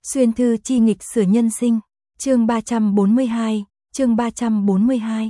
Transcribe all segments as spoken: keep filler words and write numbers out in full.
Xuyên thư chi nghịch sửa nhân sinh, chương ba trăm bốn mươi hai, chương ba trăm bốn mươi hai.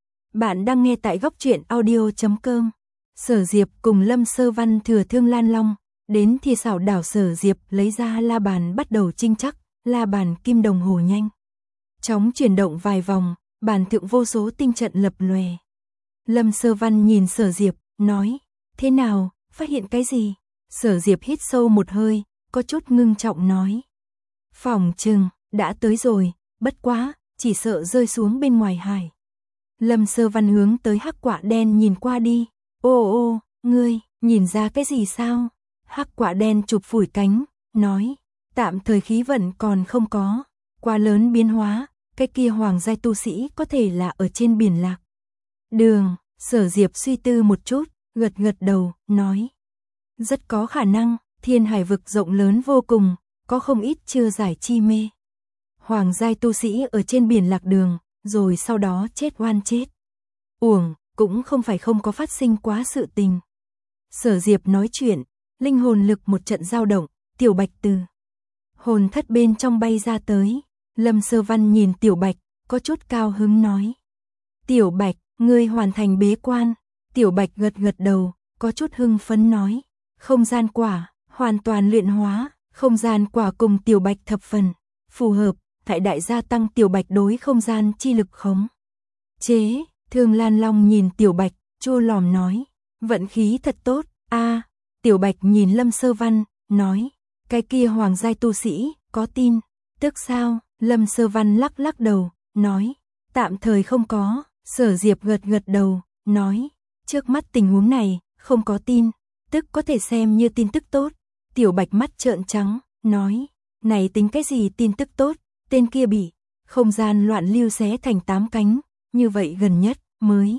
Bạn đang nghe tại góc truyện audio chấm com. Sở Diệp cùng Lâm Sơ Văn thừa Thương Lan Long, đến thì xảo đảo Sở Diệp lấy ra la bàn bắt đầu chinh chắc, la bàn kim đồng hồ nhanh. Chóng chuyển động vài vòng, bàn thượng vô số tinh trận lập lòe. Lâm Sơ Văn nhìn Sở Diệp, nói, thế nào, phát hiện cái gì? Sở Diệp hít sâu một hơi, có chút ngưng trọng nói. Phòng chừng, đã tới rồi, bất quá, chỉ sợ rơi xuống bên ngoài hải. Lâm Sơ Văn hướng tới hắc quả đen nhìn qua đi. Ô ô, ngươi, nhìn ra cái gì sao? Hắc quả đen chụp phủi cánh, nói, tạm thời khí vận còn không có, quá lớn biến hóa, cái kia hoàng giai tu sĩ có thể là ở trên biển lạc. Đường, Sở Diệp suy tư một chút, gật gật đầu, nói, rất có khả năng, thiên hải vực rộng lớn vô cùng, có không ít chưa giải chi mê. Hoàng giai tu sĩ ở trên biển lạc đường, rồi sau đó chết oan chết. Uổng, cũng không phải không có phát sinh quá sự tình. Sở Diệp nói chuyện, linh hồn lực một trận dao động, Tiểu Bạch từ hồn thất bên trong bay ra tới. Lâm Sơ Văn nhìn Tiểu Bạch, có chút cao hứng nói. Tiểu Bạch, ngươi hoàn thành bế quan. Tiểu Bạch gật gật đầu, có chút hưng phấn nói. Không gian quả, hoàn toàn luyện hóa. Không gian quả cùng Tiểu Bạch thập phần phù hợp, tại đại gia tăng Tiểu Bạch đối không gian chi lực khống chế. Thương Lan Long nhìn Tiểu Bạch, chua lòm nói, vận khí thật tốt. A, Tiểu Bạch nhìn Lâm Sơ Văn, nói, cái kia hoàng giai tu sĩ, có tin tức sao? Lâm Sơ Văn lắc lắc đầu, nói, tạm thời không có. Sở Diệp gật gật đầu, nói, trước mắt tình huống này, không có tin tức có thể xem như tin tức tốt. Tiểu Bạch mắt trợn trắng, nói, này tính cái gì tin tức tốt, tên kia bị không gian loạn lưu xé thành tám cánh, như vậy gần nhất mới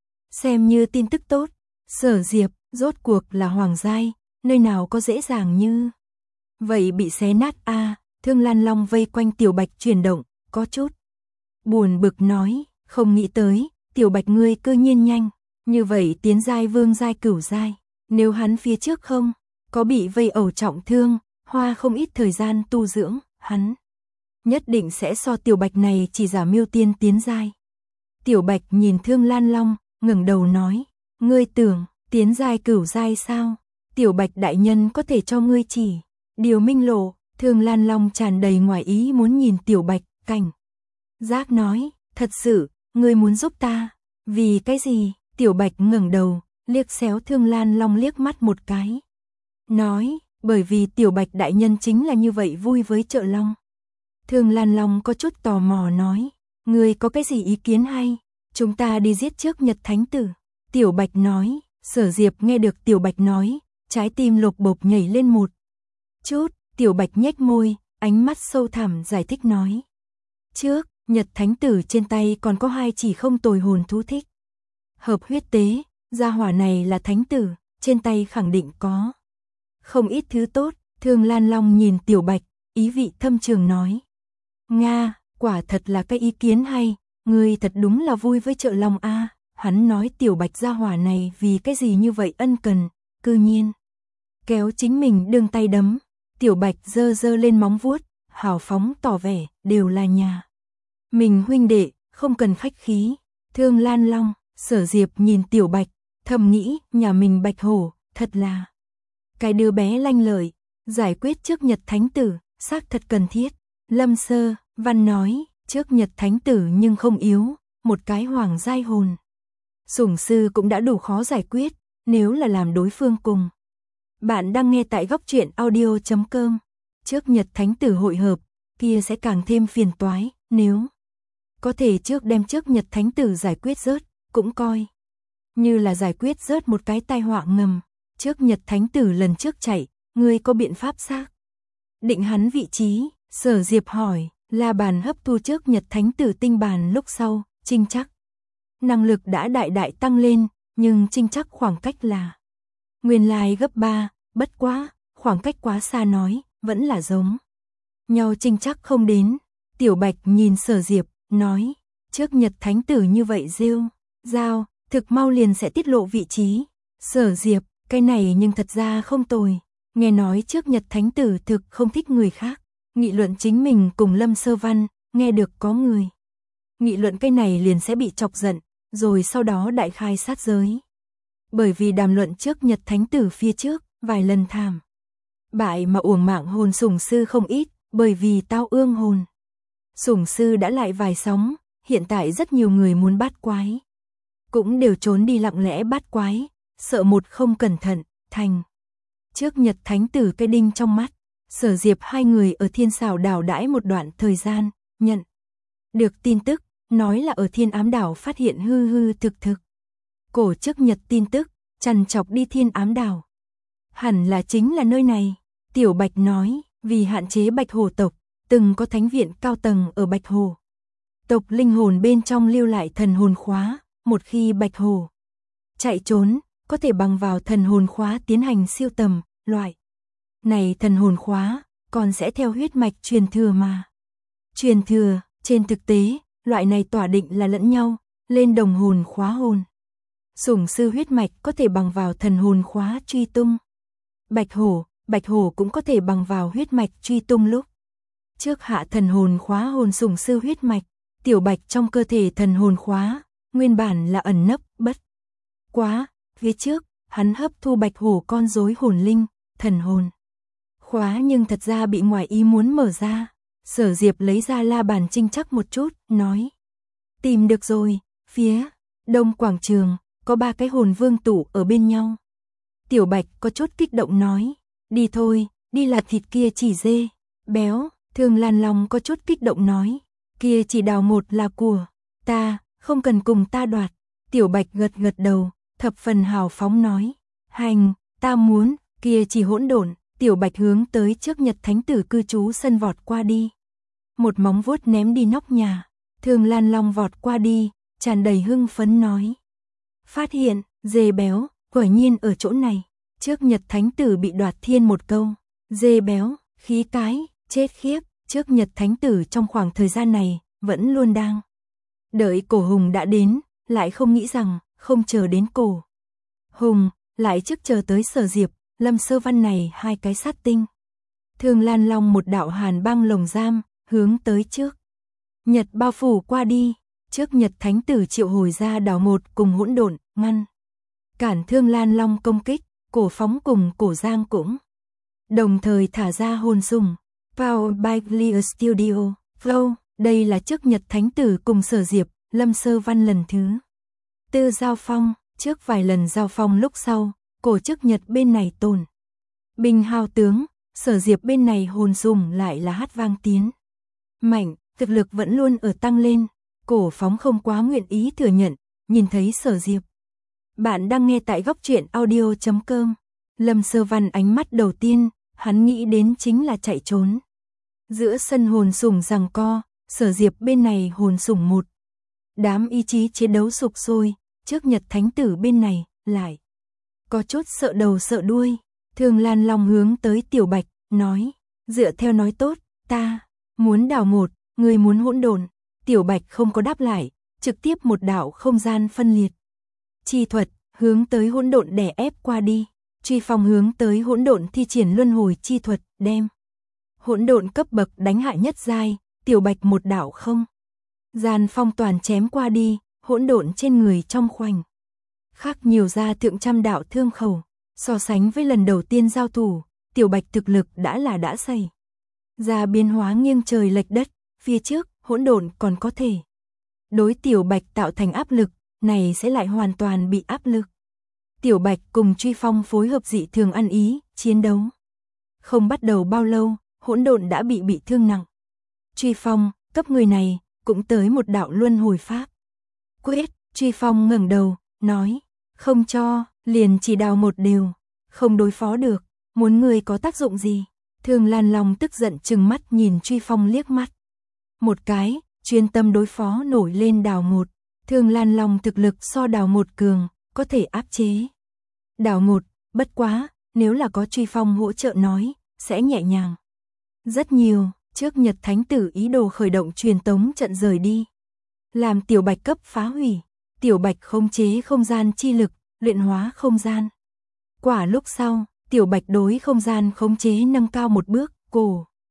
xem như tin tức tốt. Sở Diệp, rốt cuộc là hoàng giai, nơi nào có dễ dàng như vậy bị xé nát a. À, Thương Lan Long vây quanh Tiểu Bạch chuyển động, có chút buồn bực nói, không nghĩ tới, Tiểu Bạch ngươi cơ nhiên nhanh, như vậy tiến giai vương giai cửu giai, nếu hắn phía trước không có bị vây ẩu trọng thương, hoa không ít thời gian tu dưỡng, hắn nhất định sẽ so Tiểu Bạch này chỉ giả miêu tiên tiến giai. Tiểu Bạch nhìn Thương Lan Long, ngẩng đầu nói, ngươi tưởng tiến giai cửu giai sao? Tiểu Bạch đại nhân có thể cho ngươi chỉ điều minh lộ. Thương Lan Long tràn đầy ngoài ý muốn nhìn Tiểu Bạch, cảnh giác nói, thật sự, ngươi muốn giúp ta? Vì cái gì? Tiểu Bạch ngẩng đầu, liếc xéo Thương Lan Long liếc mắt một cái. Nói, bởi vì Tiểu Bạch đại nhân chính là như vậy vui với Chợ Long. Thương Lan Long có chút tò mò nói, ngươi có cái gì ý kiến hay? Chúng ta đi giết trước Nhật Thánh Tử. Tiểu Bạch nói. Sở Diệp nghe được Tiểu Bạch nói, trái tim lột bột nhảy lên một chút. Tiểu Bạch nhếch môi, ánh mắt sâu thẳm giải thích nói. Trước, Nhật Thánh Tử trên tay còn có hai chỉ không tồi hồn thú thích hợp huyết tế, gia hỏa này là Thánh Tử, trên tay khẳng định có không ít thứ tốt. Thương Lan Long nhìn Tiểu Bạch, ý vị thâm trường nói. Nga, quả thật là cái ý kiến hay, ngươi thật đúng là vui với Chợ Long a. À. Hắn nói Tiểu Bạch gia hỏa này vì cái gì như vậy ân cần, cư nhiên kéo chính mình đương tay đấm. Tiểu Bạch giơ giơ lên móng vuốt, hào phóng tỏ vẻ, đều là nhà mình huynh đệ, không cần khách khí. Thương Lan Long, Sở Diệp nhìn Tiểu Bạch, thầm nghĩ, nhà mình Bạch Hổ, thật là cái đứa bé lanh lợi, giải quyết trước Nhật Thánh Tử, xác thật cần thiết. Lâm Sơ Văn nói, trước Nhật Thánh Tử nhưng không yếu, một cái hoàng giai hồn sủng sư cũng đã đủ khó giải quyết, nếu là làm đối phương cùng. Bạn đang nghe tại góc truyện audio chấm com. Trước Nhật Thánh Tử hội hợp, kia sẽ càng thêm phiền toái, nếu có thể trước đem trước Nhật Thánh Tử giải quyết rớt, cũng coi như là giải quyết rớt một cái tai họa ngầm. Trước Nhật Thánh Tử lần trước chạy, ngươi có biện pháp xác định hắn vị trí? Sở Diệp hỏi. La bàn hấp thu trước Nhật Thánh Tử tinh bàn lúc sau, trinh chắc năng lực đã đại đại tăng lên, nhưng trinh chắc khoảng cách là nguyên lai gấp ba, bất quá, khoảng cách quá xa nói, vẫn là giống nhau trinh chắc không đến. Tiểu Bạch nhìn Sở Diệp, nói, trước Nhật Thánh Tử như vậy rêu giao, thực mau liền sẽ tiết lộ vị trí. Sở Diệp, cái này nhưng thật ra không tồi, nghe nói trước Nhật Thánh Tử thực không thích người khác Nghị luận chính mình cùng Lâm Sơ Văn, nghe được có người. Nghị luận cái này liền sẽ bị chọc giận, rồi sau đó đại khai sát giới. Bởi vì đàm luận trước Nhật Thánh Tử phía trước, vài lần thảm bại mà uổng mạng hồn sủng sư không ít, bởi vì tao ương hồn. Sủng sư đã lại vài sóng, hiện tại rất nhiều người muốn bắt quái. Cũng đều trốn đi lặng lẽ bắt quái, sợ một không cẩn thận, thành. Trước Nhật Thánh Tử cái đinh trong mắt, Sở Diệp hai người ở Thiên Xảo đảo đãi một đoạn thời gian, nhận được tin tức, nói là ở Thiên Ám đảo phát hiện hư hư thực thực. Cổ trước Nhật tin tức, trằn trọc đi Thiên Ám đảo. Hẳn là chính là nơi này, Tiểu Bạch nói, vì hạn chế Bạch Hồ tộc, từng có thánh viện cao tầng ở Bạch Hồ. Tộc linh hồn bên trong lưu lại thần hồn khóa, một khi Bạch Hồ chạy trốn, có thể bằng vào thần hồn khóa tiến hành siêu tầm, loại này thần hồn khóa, còn sẽ theo huyết mạch truyền thừa mà. Truyền thừa, trên thực tế, loại này tỏa định là lẫn nhau, lên đồng hồn khóa hồn. Sủng sư huyết mạch có thể bằng vào thần hồn khóa truy tung. Bạch Hổ, Bạch Hổ cũng có thể bằng vào huyết mạch truy tung lúc trước hạ thần hồn khóa hồn sủng sư huyết mạch, Tiểu Bạch trong cơ thể thần hồn khóa, nguyên bản là ẩn nấp, bất quá, phía trước, hắn hấp thu Bạch Hổ con rối hồn linh, thần hồn khóa nhưng thật ra bị ngoài ý muốn mở ra. Sở Diệp lấy ra la bàn trinh chắc một chút, nói. Tìm được rồi, phía đông quảng trường, có ba cái hồn vương tụ ở bên nhau. Tiểu Bạch có chút kích động nói, đi thôi, đi là thịt kia chỉ dê, béo. Thường Lan Long có chút kích động nói, kia chỉ đào một là của ta, không cần cùng ta đoạt. Tiểu Bạch gật gật đầu, thập phần hào phóng nói, hành, ta muốn, kia chỉ hỗn độn. Tiểu Bạch hướng tới trước Nhật Thánh Tử cư trú sân vọt qua đi. Một móng vuốt ném đi nóc nhà, Thường Lan Long vọt qua đi, tràn đầy hưng phấn nói. Phát hiện, dê béo, quả nhiên ở chỗ này. Trước Nhật Thánh Tử bị đoạt thiên một câu, dê béo, khí cái, chết khiếp. Trước Nhật Thánh Tử trong khoảng thời gian này, vẫn luôn đang đợi Cổ Hùng đã đến, lại không nghĩ rằng, không chờ đến Cổ Hùng, lại trước chờ tới Sở Diệp, Lâm Sơ Văn này hai cái sát tinh. Thường Lan Long một đạo hàn băng lồng giam, hướng tới trước Nhật bao phủ qua đi, trước Nhật Thánh Tử triệu hồi ra đảo một cùng hỗn độn, ngăn cản Thương Lan Long công kích, Cổ Phóng cùng Cổ Giang cũng đồng thời thả ra hồn sùng. Powered by Clear Studio, Flow, đây là trước Nhật Thánh Tử cùng Sở Diệp, Lâm Sơ Văn lần thứ tư giao phong, trước vài lần giao phong lúc sau, Cổ trước Nhật bên này tồn binh hao tướng, Sở Diệp bên này hồn sùng lại là hát vang tiến mạnh, thực lực vẫn luôn ở tăng lên. Cổ Phóng không quá nguyện ý thừa nhận, nhìn thấy Sở Diệp. Bạn đang nghe tại góc truyện audio chấm com. Lâm Sơ Văn ánh mắt đầu tiên, hắn nghĩ đến chính là chạy trốn. Giữa sân hồn sủng giằng co, Sở Diệp bên này hồn sủng một đám ý chí chiến đấu sục sôi, trước Nhật Thánh Tử bên này lại có chút sợ đầu sợ đuôi. Thường Lan Long hướng tới Tiểu Bạch, nói, dựa theo nói tốt, ta muốn đảo một, người muốn hỗn độn. Tiểu Bạch không có đáp lại, trực tiếp một đạo không gian phân liệt chi thuật, hướng tới hỗn độn đè ép qua đi. Truy Phong hướng tới hỗn độn thi triển luân hồi chi thuật, đem hỗn độn cấp bậc đánh hại nhất giai. Tiểu Bạch một đạo không gian phong toàn chém qua đi, hỗn độn trên người trong khoảnh khắc nhiều ra thượng trăm đạo thương khẩu. So sánh với lần đầu tiên giao thủ, Tiểu Bạch thực lực đã là đã xảy ra biến hóa nghiêng trời lệch đất. Phía trước, hỗn độn còn có thể đối Tiểu Bạch tạo thành áp lực, này sẽ lại hoàn toàn bị áp lực. Tiểu Bạch cùng Truy Phong phối hợp dị thường ăn ý, chiến đấu không bắt đầu bao lâu, hỗn độn đã bị bị thương nặng. Truy Phong, cấp người này, cũng tới một đạo luân hồi pháp. Quyết, Truy Phong ngẩng đầu, nói, không cho, liền chỉ đào một đều, không đối phó được, muốn người có tác dụng gì. Thường Lan Long tức giận trừng mắt nhìn Truy Phong liếc mắt một cái, chuyên tâm đối phó nổi lên đào một. Thường Lan Long thực lực so đào một cường, có thể áp chế đào một, bất quá, nếu là có Truy Phong hỗ trợ nói, sẽ nhẹ nhàng rất nhiều. Trước Nhật Thánh Tử ý đồ khởi động truyền tống trận rời đi, làm Tiểu Bạch cấp phá hủy. Tiểu Bạch khống chế không gian chi lực, luyện hóa không gian quả lúc sau, Tiểu Bạch đối không gian khống chế nâng cao một bước. Cổ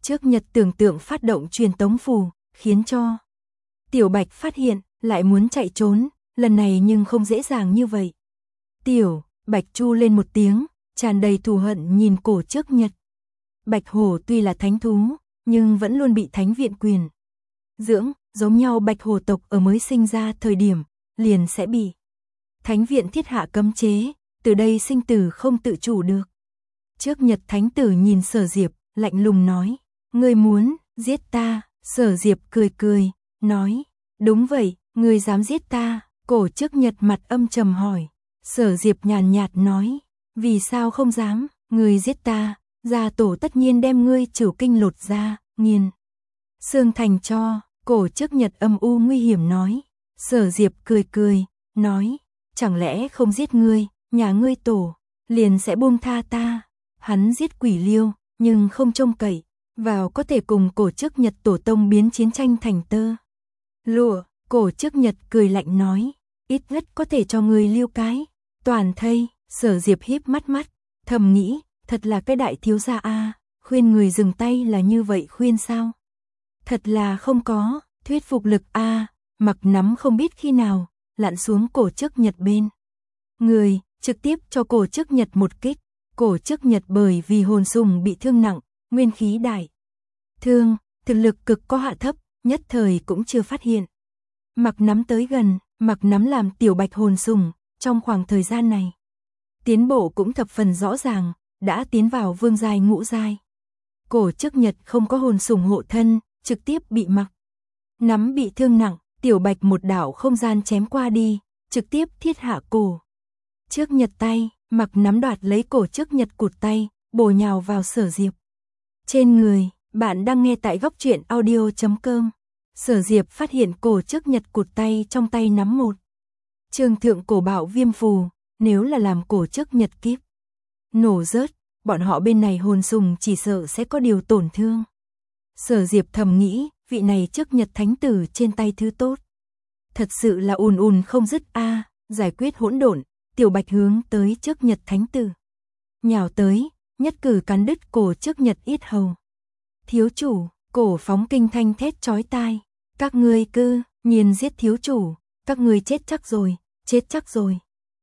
Trước Nhật tưởng tượng phát động truyền tống phù, khiến cho Tiểu Bạch phát hiện, lại muốn chạy trốn, lần này nhưng không dễ dàng như vậy. Tiểu Bạch chu lên một tiếng, tràn đầy thù hận nhìn cổ Trước Nhật. Bạch hổ tuy là thánh thú, nhưng vẫn luôn bị thánh viện quyền dưỡng, giống nhau bạch hổ tộc ở mới sinh ra thời điểm, liền sẽ bị thánh viện thiết hạ cấm chế, từ đây sinh tử không tự chủ được. Trước Nhật thánh tử nhìn Sở Diệp, lạnh lùng nói, ngươi muốn giết ta? Sở Diệp cười cười, nói, đúng vậy, ngươi dám giết ta? Cổ Trước Nhật mặt âm trầm hỏi. Sở Diệp nhàn nhạt nói, vì sao không dám? Ngươi giết ta, gia tổ tất nhiên đem ngươi trửu kinh lột ra, nghiền xương thành cho. Cổ Trước Nhật âm u nguy hiểm nói. Sở Diệp cười cười, nói, chẳng lẽ không giết ngươi, nhà ngươi tổ liền sẽ buông tha ta? Hắn giết Quỷ Liêu, nhưng không trông cậy vào có thể cùng Cổ Trước Nhật tổ tông biến chiến tranh thành tơ lụa. Cổ Trước Nhật cười lạnh nói, ít nhất có thể cho ngươi lưu cái toàn thây. Sở Diệp híp mắt mắt, thầm nghĩ, thật là cái đại thiếu gia a, khuyên người dừng tay là như vậy khuyên sao? Thật là không có thuyết phục lực a. Mặc Nắm không biết khi nào lặn xuống Cổ Trước Nhật bên người, trực tiếp cho Cổ Trước Nhật một kích. Cổ Trước Nhật bởi vì hồn sùng bị thương nặng, nguyên khí đại thương, thực lực cực có hạ thấp, nhất thời cũng chưa phát hiện. Mặc Nắm tới gần, Mặc Nắm làm Tiểu Bạch hồn sùng, trong khoảng thời gian này tiến bộ cũng thập phần rõ ràng, đã tiến vào vương giai ngũ giai. Cổ Trước Nhật không có hồn sùng hộ thân, trực tiếp bị Mặc Nắm bị thương nặng, Tiểu Bạch một đạo không gian chém qua đi, trực tiếp thiết hạ cổ Trước Nhật tay. Mặc Nắm đoạt lấy Cổ Trước Nhật cụt tay, bổ nhào vào Sở Diệp trên người. Bạn đang nghe tại góc truyện audio chấm com. Sở Diệp phát hiện Cổ Trước Nhật cụt tay trong tay nắm một trường thượng cổ bạo viêm phù, nếu là làm Cổ Trước Nhật kíp nổ rớt, bọn họ bên này hồn sùng chỉ sợ sẽ có điều tổn thương. Sở Diệp thầm nghĩ, vị này Trước Nhật thánh tử trên tay thứ tốt, thật sự là ùn ùn không dứt a. Giải quyết hỗn độn, Tiểu Bạch hướng tới Trước Nhật thánh tử nhào tới, nhất cử cắn đứt Cổ Trước Nhật yết hầu. Thiếu chủ, Cổ Phóng kinh thanh thét chói tai, các ngươi cứ nhiên giết thiếu chủ, các ngươi chết chắc rồi, chết chắc rồi.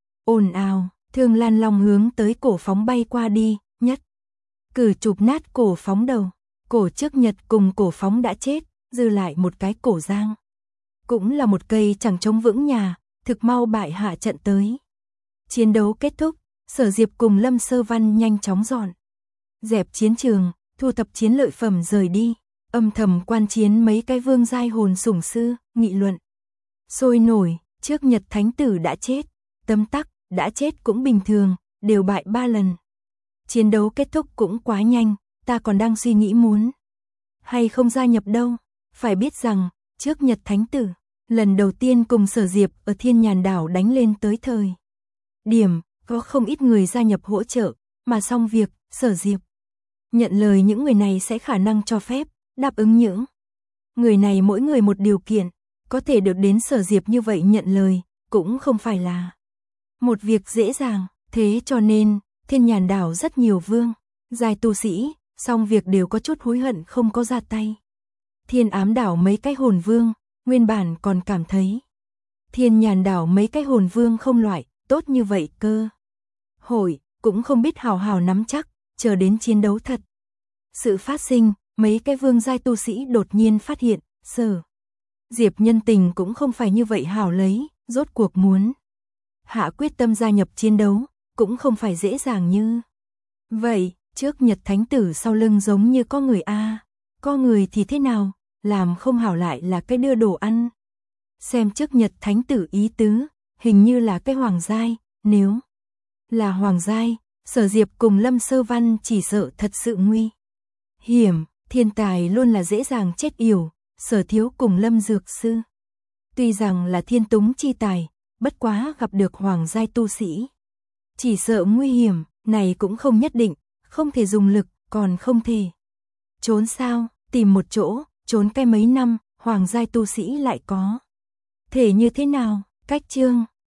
Ồn ào, Thương Lan Long hướng tới Cổ Phóng bay qua đi, nhất cử chụp nát Cổ Phóng đầu. Cổ Trước Nhật cùng Cổ Phóng đã chết, dư lại một cái cổ giang, cũng là một cây chẳng chống vững nhà, thực mau bại hạ trận tới. Chiến đấu kết thúc, Sở Diệp cùng Lâm Sơ Văn nhanh chóng dọn dẹp chiến trường, thu thập chiến lợi phẩm rời đi, âm thầm quan chiến mấy cái vương giai hồn sủng sư, nghị luận sôi nổi. Trước Nhật thánh tử đã chết, tấm tắc, đã chết cũng bình thường, đều bại ba lần. Chiến đấu kết thúc cũng quá nhanh, ta còn đang suy nghĩ muốn hay không gia nhập đâu. Phải biết rằng, Trước Nhật thánh tử lần đầu tiên cùng Sở Diệp ở Thiên Nhàn đảo đánh lên tới thời điểm, có không ít người gia nhập hỗ trợ, mà xong việc, Sở Diệp nhận lời những người này sẽ khả năng cho phép, đáp ứng những người này mỗi người một điều kiện, có thể được đến Sở Diệp như vậy nhận lời, cũng không phải là một việc dễ dàng, thế cho nên, Thiên Nhàn đảo rất nhiều vương giai tu sĩ, xong việc đều có chút hối hận không có ra tay. Thiên Ám đảo mấy cái hồn vương, nguyên bản còn cảm thấy Thiên Nhàn đảo mấy cái hồn vương không loại tốt như vậy cơ hội, cũng không biết hào hào nắm chắc, chờ đến chiến đấu thật sự phát sinh, mấy cái vương giai tu sĩ đột nhiên phát hiện, Sở Diệp nhân tình cũng không phải như vậy hảo lấy, rốt cuộc muốn hạ quyết tâm gia nhập chiến đấu, cũng không phải dễ dàng như vậy. Trước Nhật thánh tử sau lưng giống như có người a, có người thì thế nào, làm không hảo lại là cái đưa đồ ăn. Xem Trước Nhật thánh tử ý tứ, hình như là cái hoàng giai, nếu là hoàng giai, Sở Diệp cùng Lâm Sơ Văn chỉ sợ thật sự nguy hiểm. Thiên tài luôn là dễ dàng chết yểu, Sở Thiếu cùng Lâm Dược Sư tuy rằng là thiên túng chi tài, bất quá gặp được hoàng giai tu sĩ, chỉ sợ nguy hiểm, này cũng không nhất định, không thể dùng lực, còn không thể trốn sao, tìm một chỗ, trốn cái mấy năm, hoàng giai tu sĩ lại có thể như thế nào. Cách chương